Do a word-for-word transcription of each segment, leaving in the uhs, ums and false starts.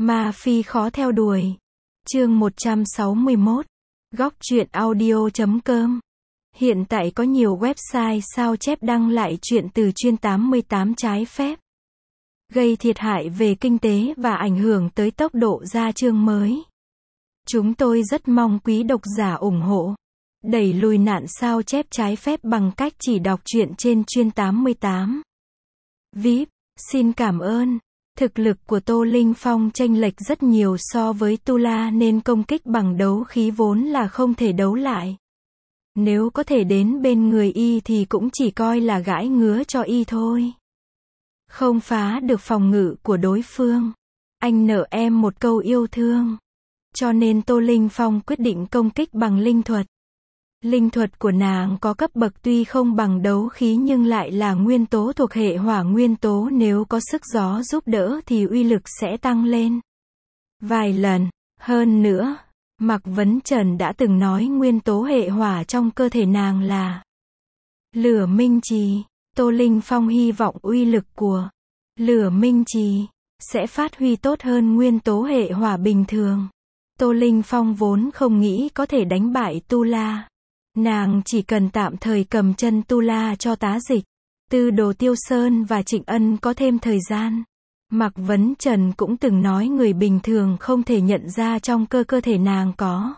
Ma Phi khó theo đuổi. Chương một trăm sáu mươi mốt. Góc truyện audio chấm com. Hiện tại có nhiều website sao chép đăng lại truyện từ chuyên tám mươi tám trái phép, gây thiệt hại về kinh tế và ảnh hưởng tới tốc độ ra chương mới. Chúng tôi rất mong quý độc giả ủng hộ, đẩy lùi nạn sao chép trái phép bằng cách chỉ đọc truyện trên chuyên tám mươi tám. vê i pê, xin cảm ơn. Thực lực của Tô Linh Phong chênh lệch rất nhiều so với Tula nên công kích bằng đấu khí vốn là không thể đấu lại. Nếu có thể đến bên người y thì cũng chỉ coi là gãi ngứa cho y thôi. Không phá được phòng ngự của đối phương. Anh nợ em một câu yêu thương. Cho nên Tô Linh Phong quyết định công kích bằng linh thuật. Linh thuật của nàng có cấp bậc tuy không bằng đấu khí nhưng lại là nguyên tố thuộc hệ hỏa nguyên tố, nếu có sức gió giúp đỡ thì uy lực sẽ tăng lên vài lần. Hơn nữa, Mạc Vấn Trần đã từng nói nguyên tố hệ hỏa trong cơ thể nàng là lửa minh trì. Tô Linh Phong hy vọng uy lực của lửa minh trì sẽ phát huy tốt hơn nguyên tố hệ hỏa bình thường. Tô Linh Phong vốn không nghĩ có thể đánh bại Tula. Nàng chỉ cần tạm thời cầm chân Tula cho tá dịch. Tư Đồ Tiêu Sơn và Trịnh Ân có thêm thời gian. Mạc Vấn Trần cũng từng nói người bình thường không thể nhận ra trong cơ cơ thể nàng có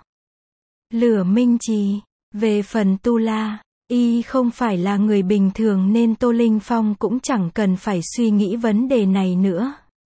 lửa minh trì. Về phần Tula, y không phải là người bình thường nên Tô Linh Phong cũng chẳng cần phải suy nghĩ vấn đề này nữa.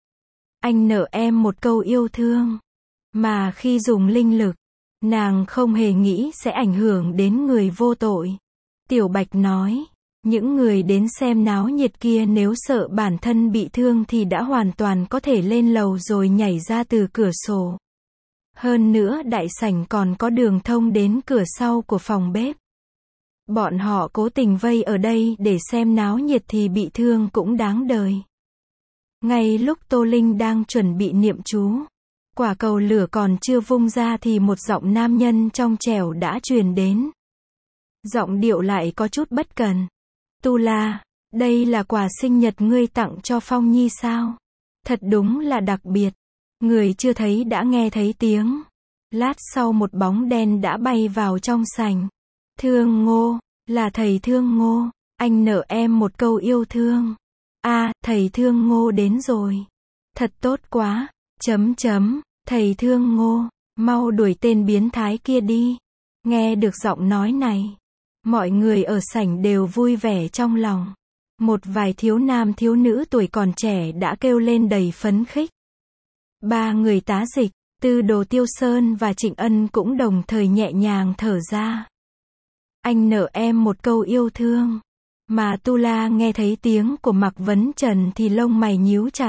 Anh nợ em một câu yêu thương. Mà khi dùng linh lực, nàng không hề nghĩ sẽ ảnh hưởng đến người vô tội. Tiểu Bạch nói, những người đến xem náo nhiệt kia nếu sợ bản thân bị thương thì đã hoàn toàn có thể lên lầu rồi nhảy ra từ cửa sổ. Hơn nữa đại sảnh còn có đường thông đến cửa sau của phòng bếp. Bọn họ cố tình vây ở đây để xem náo nhiệt thì bị thương cũng đáng đời. Ngay lúc Tô Linh đang chuẩn bị niệm chú, quả cầu lửa còn chưa vung ra thì một giọng nam nhân trong trẻo đã truyền đến. Giọng điệu lại có chút bất cần. Tula, đây là quà sinh nhật ngươi tặng cho Phong Nhi sao? Thật đúng là đặc biệt. Người chưa thấy đã nghe thấy tiếng. Lát sau một bóng đen đã bay vào trong sảnh. Thương Ngô, là thầy Thương Ngô. Anh nợ em một câu yêu thương. A, à, thầy Thương Ngô đến rồi. Thật tốt quá. Chấm chấm, thầy Thương Ngô, mau đuổi tên biến thái kia đi. Nghe được giọng nói này, mọi người ở sảnh đều vui vẻ trong lòng. Một vài thiếu nam thiếu nữ tuổi còn trẻ đã kêu lên đầy phấn khích. Ba người tá dịch, Tư Đồ Tiêu Sơn và Trịnh Ân cũng đồng thời nhẹ nhàng thở ra. Anh nợ em một câu yêu thương. Mà Tula nghe thấy tiếng của Mạc Vấn Trần thì lông mày nhíu chặt.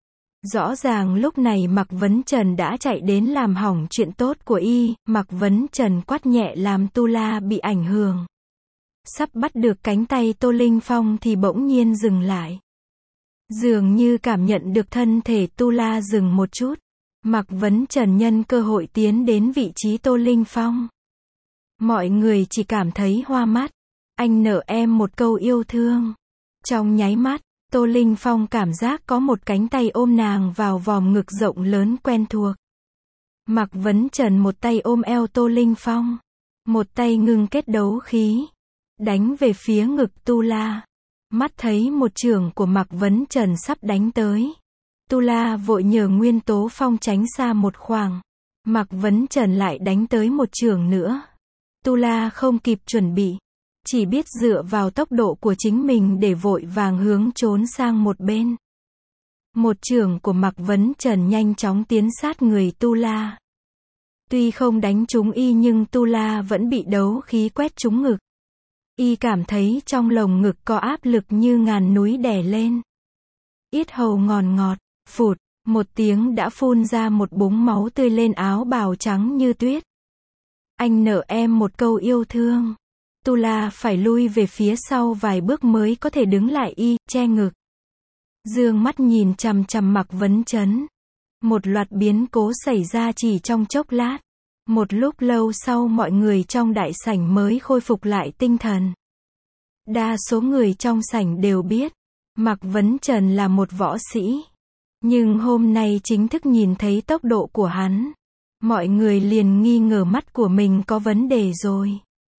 Rõ ràng lúc này Mạc Vấn Trần đã chạy đến làm hỏng chuyện tốt của y. Mạc Vấn Trần quát nhẹ làm Tula bị ảnh hưởng. Sắp bắt được cánh tay Tô Linh Phong thì bỗng nhiên dừng lại. Dường như cảm nhận được thân thể Tula dừng một chút. Mạc Vấn Trần nhân cơ hội tiến đến vị trí Tô Linh Phong. Mọi người chỉ cảm thấy hoa mắt. Anh nợ em một câu yêu thương. Trong nháy mắt, Tô Linh Phong cảm giác có một cánh tay ôm nàng vào vòng ngực rộng lớn quen thuộc. Mạc Vấn Trần một tay ôm eo Tô Linh Phong, một tay ngưng kết đấu khí, đánh về phía ngực Tula. Mắt thấy một chưởng của Mạc Vấn Trần sắp đánh tới. Tula vội nhờ nguyên tố phong tránh xa một khoảng. Mạc Vấn Trần lại đánh tới một chưởng nữa. Tula không kịp chuẩn bị, chỉ biết dựa vào tốc độ của chính mình để vội vàng hướng trốn sang một bên. Một chưởng của Mạc Vấn Trần nhanh chóng tiến sát người Tula. Tuy không đánh trúng y nhưng Tula vẫn bị đấu khí quét trúng ngực. Y cảm thấy trong lồng ngực có áp lực như ngàn núi đè lên. Yết hầu ngòn ngọt, phụt, một tiếng đã phun ra một búng máu tươi lên áo bào trắng như tuyết. Anh nợ em một câu yêu thương. Tula phải lui về phía sau vài bước mới có thể đứng lại, y che ngực. Dương mắt nhìn chằm chằm Mạc Vấn Trần. Một loạt biến cố xảy ra chỉ trong chốc lát. Một lúc lâu sau mọi người trong đại sảnh mới khôi phục lại tinh thần. Đa số người trong sảnh đều biết, Mạc Vấn Trần là một võ sĩ. Nhưng hôm nay chính thức nhìn thấy tốc độ của hắn. Mọi người liền nghi ngờ mắt của mình có vấn đề rồi.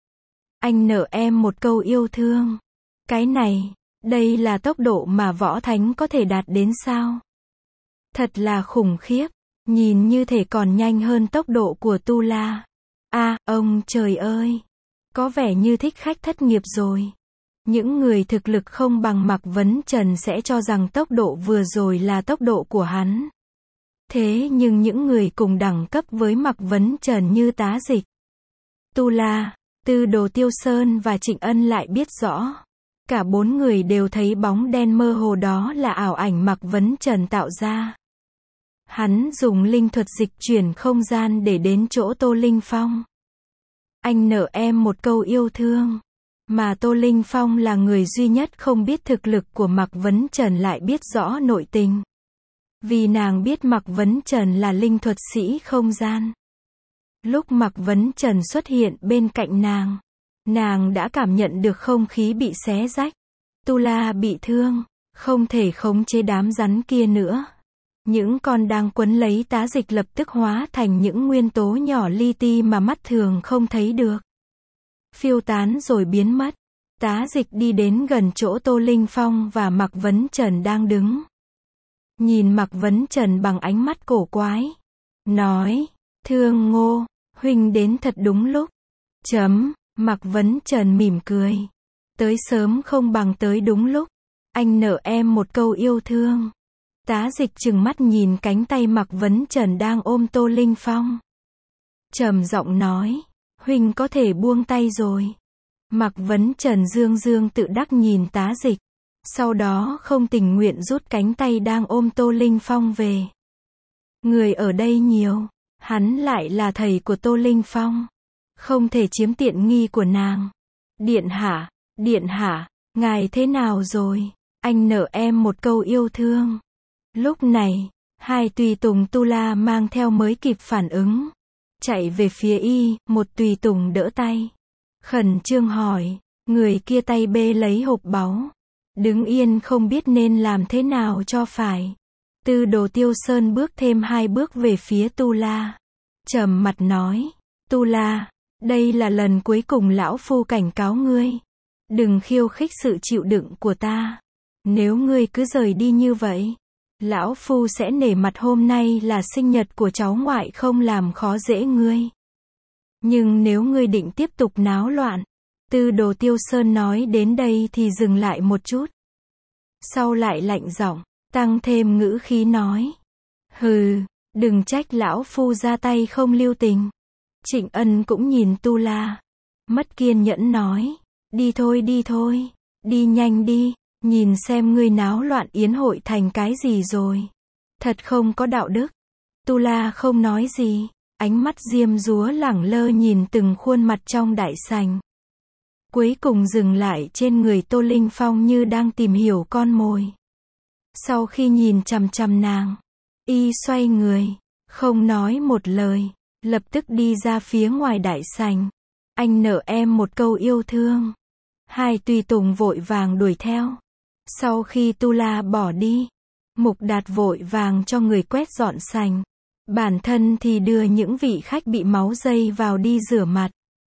Anh nợ em một câu yêu thương. Cái này, đây là tốc độ mà võ thánh có thể đạt đến sao? Thật là khủng khiếp, nhìn như thể còn nhanh hơn tốc độ của Tu La. À, ông trời ơi, có vẻ như thích khách thất nghiệp rồi. Những người thực lực không bằng Mạc Vấn Trần sẽ cho rằng tốc độ vừa rồi là tốc độ của hắn. Thế nhưng những người cùng đẳng cấp với Mạc Vấn Trần như Tá Dịch, Tu La, Tư Đồ Tiêu Sơn và Trịnh Ân lại biết rõ. Cả bốn người đều thấy bóng đen mơ hồ đó là ảo ảnh Mạc Vấn Trần tạo ra. Hắn dùng linh thuật dịch chuyển không gian để đến chỗ Tô Linh Phong. Anh nợ em một câu yêu thương. Mà Tô Linh Phong là người duy nhất không biết thực lực của Mạc Vấn Trần lại biết rõ nội tình. Vì nàng biết Mạc Vấn Trần là linh thuật sĩ không gian. Lúc Mạc Vấn Trần xuất hiện bên cạnh nàng, nàng đã cảm nhận được không khí bị xé rách. Tu La bị thương, không thể khống chế đám rắn kia nữa. Những con đang quấn lấy Tá Dịch lập tức hóa thành những nguyên tố nhỏ li ti mà mắt thường không thấy được. Phiêu tán rồi biến mất. Tá Dịch đi đến gần chỗ Tô Linh Phong và Mạc Vấn Trần đang đứng. Nhìn Mạc Vấn Trần bằng ánh mắt cổ quái. Nói, Thương Ngô, huynh đến thật đúng lúc. Chấm, Mạc Vấn Trần mỉm cười. Tới sớm không bằng tới đúng lúc. Anh nợ em một câu yêu thương. Tá Dịch trừng mắt nhìn cánh tay Mạc Vấn Trần đang ôm Tô Linh Phong. Trầm giọng nói, huynh có thể buông tay rồi. Mạc Vấn Trần dương dương tự đắc nhìn Tá Dịch. Sau đó không tình nguyện rút cánh tay đang ôm Tô Linh Phong về. Người ở đây nhiều. Hắn lại là thầy của Tô Linh Phong. Không thể chiếm tiện nghi của nàng. Điện hạ, điện hạ, ngài thế nào rồi? Anh nợ em một câu yêu thương. Lúc này, hai tùy tùng Tu La mang theo mới kịp phản ứng. Chạy về phía y, một tùy tùng đỡ tay. Khẩn trương hỏi, người kia tay bê lấy hộp báu. Đứng yên không biết nên làm thế nào cho phải. Tư Đồ Tiêu Sơn bước thêm hai bước về phía Tu La. Trầm mặt nói, Tu La, đây là lần cuối cùng lão phu cảnh cáo ngươi. Đừng khiêu khích sự chịu đựng của ta. Nếu ngươi cứ rời đi như vậy, lão phu sẽ nể mặt hôm nay là sinh nhật của cháu ngoại không làm khó dễ ngươi. Nhưng nếu ngươi định tiếp tục náo loạn, Tư Đồ Tiêu Sơn nói đến đây thì dừng lại một chút. Sau lại lạnh giọng, tăng thêm ngữ khí nói. Hừ, đừng trách lão phu ra tay không lưu tình. Trịnh Ân cũng nhìn Tu La. Mất kiên nhẫn nói. Đi thôi đi thôi, đi nhanh đi, nhìn xem ngươi náo loạn yến hội thành cái gì rồi. Thật không có đạo đức. Tu La không nói gì, ánh mắt diêm dúa lẳng lơ nhìn từng khuôn mặt trong đại sảnh. Cuối cùng dừng lại trên người Tô Linh Phong như đang tìm hiểu con mồi. Sau khi nhìn chằm chằm nàng, y xoay người, không nói một lời, lập tức đi ra phía ngoài đại sảnh. Anh nợ em một câu yêu thương. Hai tùy tùng vội vàng đuổi theo. Sau khi Tu La bỏ đi, Mục Đạt vội vàng cho người quét dọn sảnh. Bản thân thì đưa những vị khách bị máu dây vào đi rửa mặt.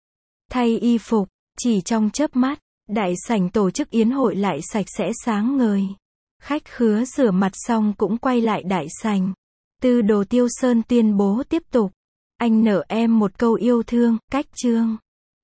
Thay y phục, chỉ trong chớp mắt, đại sảnh tổ chức yến hội lại sạch sẽ sáng ngời. Khách khứa rửa mặt xong cũng quay lại đại sảnh. Tư Đồ Tiêu Sơn tuyên bố tiếp tục. Anh nợ em một câu yêu thương, cách chương.